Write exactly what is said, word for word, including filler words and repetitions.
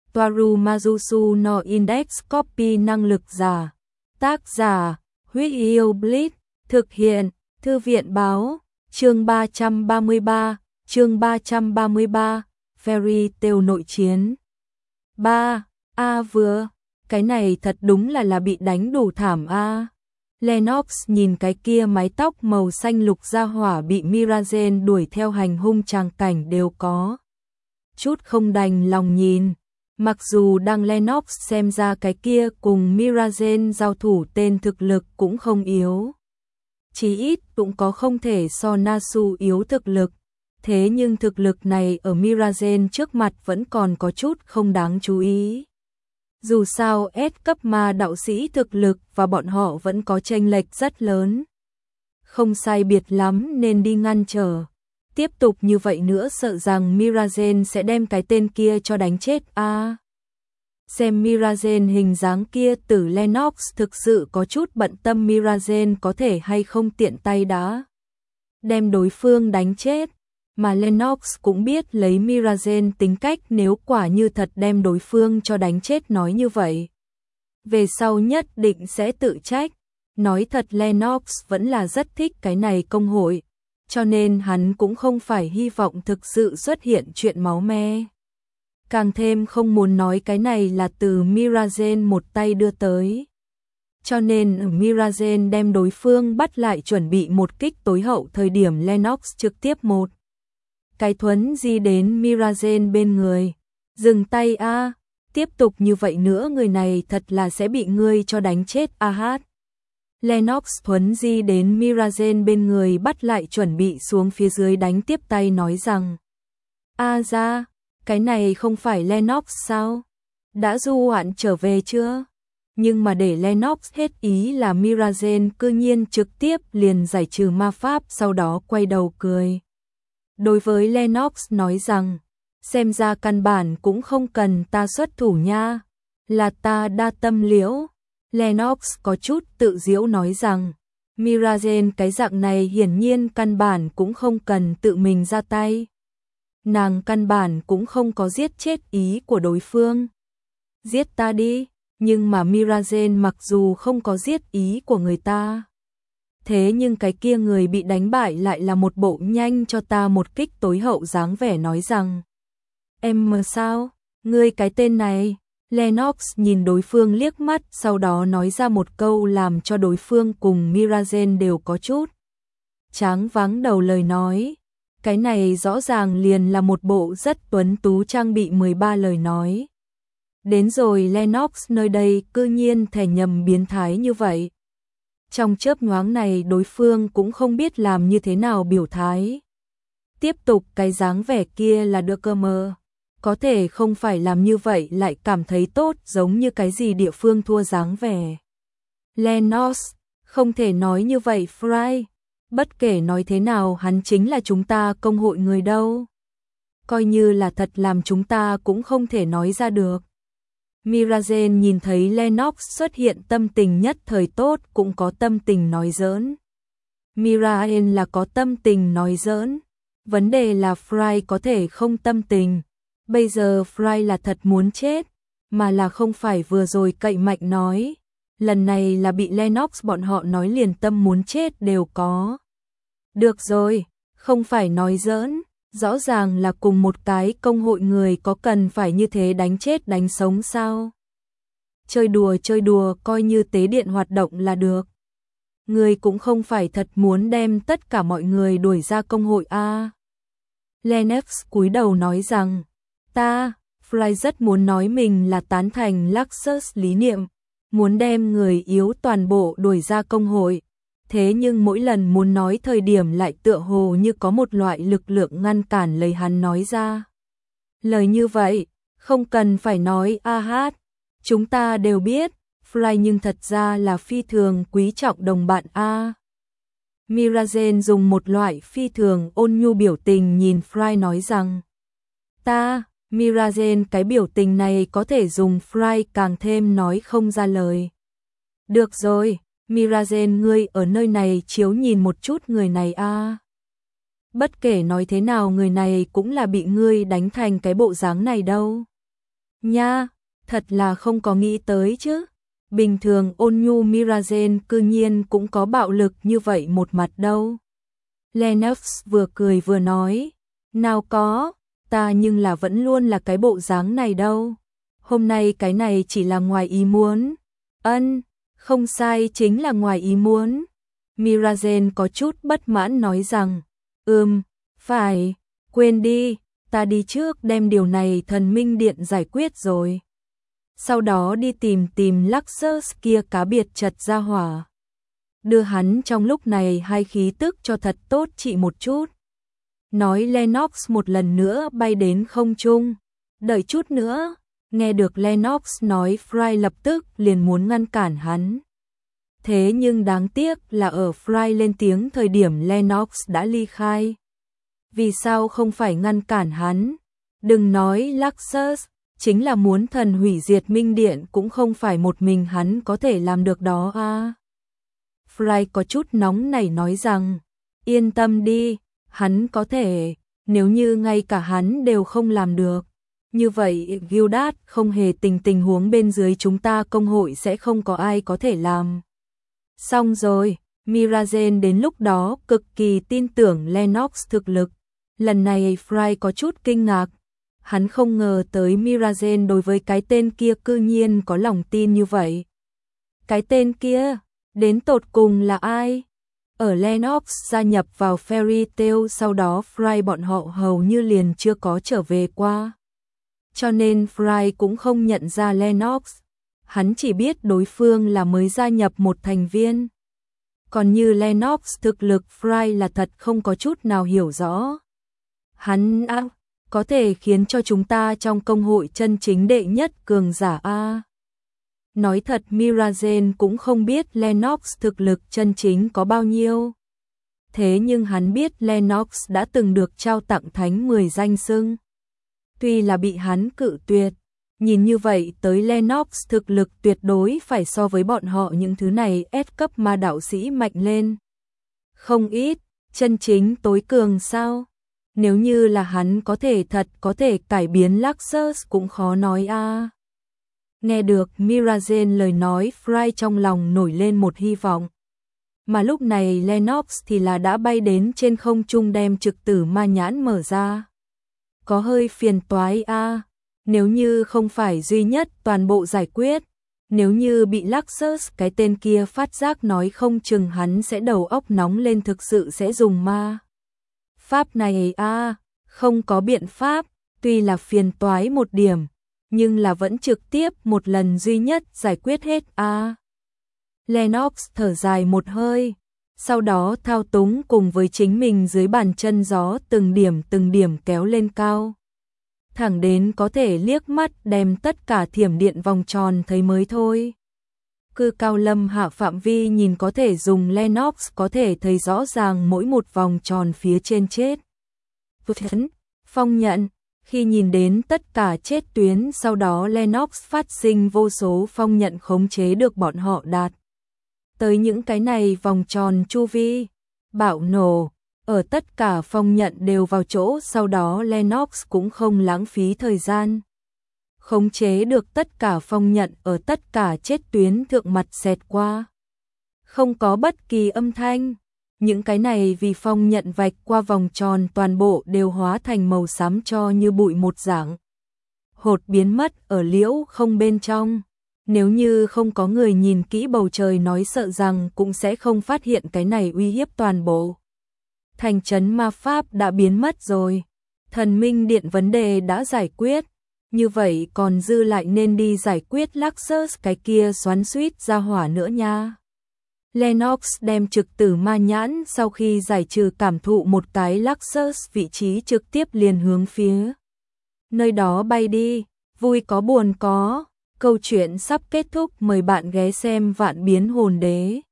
Toaru Majusu no Index Copy năng lực giả. Tác giả, Huyết Yêu Blitz, thực hiện, Thư viện báo, chương ba trăm ba mươi ba, chương ba trăm ba mươi ba, Fairy Tail nội chiến. ba. A vừa, cái này thật đúng là là bị đánh đủ thảm a. Lennox nhìn cái kia mái tóc màu xanh lục ra hỏa bị Mirazen đuổi theo hành hung tràng cảnh đều có chút không đành lòng nhìn. Mặc dù đang Lennox xem ra cái kia cùng Mirazen giao thủ tên thực lực cũng không yếu. Chí ít cũng có không thể so Nasu yếu thực lực. Thế nhưng thực lực này ở Mirazen trước mặt vẫn còn có chút không đáng chú ý. Dù sao S cấp ma đạo sĩ thực lực và bọn họ vẫn có chênh lệch rất lớn. Không sai biệt lắm nên đi ngăn trở. Tiếp tục như vậy nữa sợ rằng Mirazen sẽ đem cái tên kia cho đánh chết a. À, xem Mirazen hình dáng kia, Tử Lennox thực sự có chút bận tâm Mirazen có thể hay không tiện tay đã đem đối phương đánh chết. Mà Lennox cũng biết lấy Mirazen tính cách, nếu quả như thật đem đối phương cho đánh chết nói như vậy, về sau nhất định sẽ tự trách. Nói thật Lennox vẫn là rất thích cái này công hội, cho nên hắn cũng không phải hy vọng thực sự xuất hiện chuyện máu me. Càng thêm không muốn nói cái này là từ Mirazen một tay đưa tới. Cho nên ở Mirazen đem đối phương bắt lại chuẩn bị một kích tối hậu thời điểm, Lennox trực tiếp một cái thuấn di đến Mirazen bên người. Dừng tay a, à, tiếp tục như vậy nữa người này thật là sẽ bị ngươi cho đánh chết a hát. Lennox thuấn di đến Mirazen bên người bắt lại chuẩn bị xuống phía dưới đánh tiếp tay nói rằng: A ra, cái này không phải Lennox sao? Đã du hoạn trở về chưa? Nhưng mà để Lennox hết ý là Mirazen cư nhiên trực tiếp liền giải trừ ma pháp, sau đó quay đầu cười. Đối với Lennox nói rằng: xem ra căn bản cũng không cần ta xuất thủ nha, là ta đa tâm liễu. Lennox có chút tự giễu nói rằng: Mirazen cái dạng này hiển nhiên căn bản cũng không cần tự mình ra tay. Nàng căn bản cũng không có giết chết ý của đối phương. Giết ta đi, nhưng mà Mirazen mặc dù không có giết ý của người ta, thế nhưng cái kia người bị đánh bại lại là một bộ nhanh cho ta một kích tối hậu dáng vẻ nói rằng: em mờ sao, ngươi cái tên này. Lennox nhìn đối phương liếc mắt, sau đó nói ra một câu làm cho đối phương cùng Mirazen đều có chút tráng váng đầu lời nói. Cái này rõ ràng liền là một bộ rất tuấn tú trang bị mười ba lời nói. Đến rồi Lennox nơi đây cư nhiên thể nhầm biến thái như vậy. Trong chớp nhoáng này đối phương cũng không biết làm như thế nào biểu thái. Tiếp tục cái dáng vẻ kia là được cơ mơ. Có thể không phải làm như vậy lại cảm thấy tốt, giống như cái gì địa phương thua dáng vẻ. Lennox, không thể nói như vậy Fry. Bất kể nói thế nào hắn chính là chúng ta công hội người đâu. Coi như là thật làm chúng ta cũng không thể nói ra được. Mirazen nhìn thấy Lennox xuất hiện tâm tình nhất thời tốt, cũng có tâm tình nói giỡn. Mirazen là có tâm tình nói giỡn. Vấn đề là Fry có thể không tâm tình. Bây giờ Fry là thật muốn chết, mà là không phải vừa rồi cậy mạnh nói. Lần này là bị Lennox bọn họ nói liền tâm muốn chết đều có. Được rồi, không phải nói giỡn, rõ ràng là cùng một cái công hội người, có cần phải như thế đánh chết đánh sống sao? Chơi đùa chơi đùa coi như tế điện hoạt động là được. Người cũng không phải thật muốn đem tất cả mọi người đuổi ra công hội a. À. Lennox cúi đầu nói rằng: ta, Fry rất muốn nói mình là tán thành Luxus lý niệm, muốn đem người yếu toàn bộ đuổi ra công hội, thế nhưng mỗi lần muốn nói thời điểm lại tựa hồ như có một loại lực lượng ngăn cản lời hắn nói ra. Lời như vậy, không cần phải nói a hát, chúng ta đều biết, Fry nhưng thật ra là phi thường quý trọng đồng bạn a. Mirazen dùng một loại phi thường ôn nhu biểu tình nhìn Fry nói rằng: ta, Mirazen cái biểu tình này có thể dùng Fry càng thêm nói không ra lời. Được rồi, Mirazen ngươi ở nơi này chiếu nhìn một chút người này a. À. Bất kể nói thế nào người này cũng là bị ngươi đánh thành cái bộ dáng này đâu. Nha, thật là không có nghĩ tới chứ. Bình thường ôn nhu Mirazen cư nhiên cũng có bạo lực như vậy một mặt đâu. Lennox vừa cười vừa nói, nào có, ta nhưng là vẫn luôn là cái bộ dáng này đâu. Hôm nay cái này chỉ là ngoài ý muốn. Ân, không sai, chính là ngoài ý muốn. Mirazen có chút bất mãn nói rằng, ừm, phải, quên đi, ta đi trước đem điều này thần minh điện giải quyết rồi. Sau đó đi tìm tìm Luxus kia cá biệt chật ra hỏa. Đưa hắn trong lúc này hai khí tức cho thật tốt trị một chút. Nói Lennox một lần nữa bay đến không trung. Đợi chút nữa, nghe được Lennox nói Fry lập tức liền muốn ngăn cản hắn. Thế nhưng đáng tiếc là ở Fry lên tiếng thời điểm Lennox đã ly khai. Vì sao không phải ngăn cản hắn? Đừng nói Luxus, chính là muốn thần hủy diệt minh điện cũng không phải một mình hắn có thể làm được đó à. Fry có chút nóng nảy nói rằng, yên tâm đi, hắn có thể, nếu như ngay cả hắn đều không làm được. Như vậy Gildat không hề tình tình huống bên dưới chúng ta công hội sẽ không có ai có thể làm. Xong rồi, Mirazen đến lúc đó cực kỳ tin tưởng Lennox thực lực. Lần này Fry có chút kinh ngạc. Hắn không ngờ tới Mirazen đối với cái tên kia cư nhiên có lòng tin như vậy. Cái tên kia, đến tột cùng là ai? Ở Lennox gia nhập vào Fairy Tail sau đó Fry bọn họ hầu như liền chưa có trở về qua. Cho nên Fry cũng không nhận ra Lennox. Hắn chỉ biết đối phương là mới gia nhập một thành viên. Còn như Lennox thực lực Fry là thật không có chút nào hiểu rõ. Hắn á, có thể khiến cho chúng ta trong công hội chân chính đệ nhất cường giả a. Nói thật Mirazen cũng không biết Lennox thực lực chân chính có bao nhiêu. Thế nhưng hắn biết Lennox đã từng được trao tặng thánh mười danh xưng. Tuy là bị hắn cự tuyệt, nhìn như vậy tới Lennox thực lực tuyệt đối phải so với bọn họ những thứ này S cấp ma đạo sĩ mạnh lên. Không ít, chân chính tối cường sao? Nếu như là hắn có thể thật có thể cải biến Luxus cũng khó nói a. À. Nghe được Mirazen lời nói Fry trong lòng nổi lên một hy vọng. Mà lúc này Lennox thì là đã bay đến trên không trung đem trực tử ma nhãn mở ra. Có hơi phiền toái a. À. Nếu như không phải duy nhất toàn bộ giải quyết, nếu như bị Luxus cái tên kia phát giác nói không chừng hắn sẽ đầu óc nóng lên thực sự sẽ dùng ma. Pháp này a, à, không có biện pháp, tuy là phiền toái một điểm, nhưng là vẫn trực tiếp một lần duy nhất giải quyết hết a. À. Lennox thở dài một hơi, sau đó thao túng cùng với chính mình dưới bàn chân gió từng điểm từng điểm kéo lên cao. Thẳng đến có thể liếc mắt đem tất cả thiểm điện vòng tròn thấy mới thôi. Cư cao lâm hạ phạm vi nhìn có thể dùng Lennox có thể thấy rõ ràng mỗi một vòng tròn phía trên chết. Phong nhận, khi nhìn đến tất cả chết tuyến sau đó Lennox phát sinh vô số phong nhận khống chế được bọn họ đạt. Tới những cái này vòng tròn chu vi, bạo nổ, ở tất cả phong nhận đều vào chỗ sau đó Lennox cũng không lãng phí thời gian. Khống chế được tất cả phong nhận ở tất cả chết tuyến thượng mặt xẹt qua. Không có bất kỳ âm thanh. Những cái này vì phong nhận vạch qua vòng tròn toàn bộ đều hóa thành màu xám cho như bụi một dạng. Hột biến mất ở liễu không bên trong. Nếu như không có người nhìn kỹ bầu trời nói sợ rằng cũng sẽ không phát hiện cái này uy hiếp toàn bộ. Thành trấn ma pháp đã biến mất rồi. Thần minh điện vấn đề đã giải quyết. Như vậy còn dư lại nên đi giải quyết Luxus cái kia xoắn xuýt ra hỏa nữa nha. Lennox đem trực tử ma nhãn sau khi giải trừ cảm thụ một cái Luxus vị trí trực tiếp liền hướng phía nơi đó bay đi, vui có buồn có. Câu chuyện sắp kết thúc, mời bạn ghé xem Vạn Biến Hồn Đế.